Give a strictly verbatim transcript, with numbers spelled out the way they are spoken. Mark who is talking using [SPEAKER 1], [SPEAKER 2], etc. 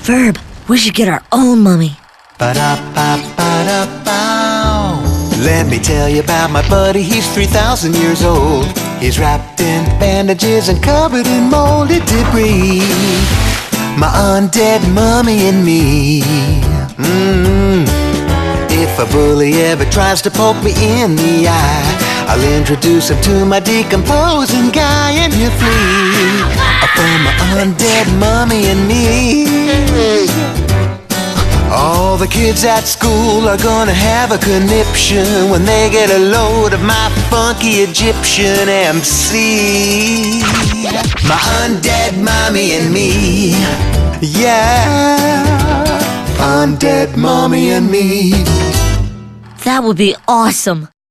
[SPEAKER 1] Verb, we should get our own mummy.
[SPEAKER 2] Ba-da-ba-ba-da-bow. Let me tell you about my buddy, he's three thousand years old. He's wrapped in bandages and covered in molded debris. My undead mummy and me. Mm-hmm. If a bully ever tries to poke me in the eye, I'll introduce him to my decomposing guy and he'll flee from my undead mummy and me. All the kids at school are gonna have a conniption when they get a load of my funky Egyptian M C. My undead mommy and me. Yeah, undead mommy and me.
[SPEAKER 1] That would be awesome.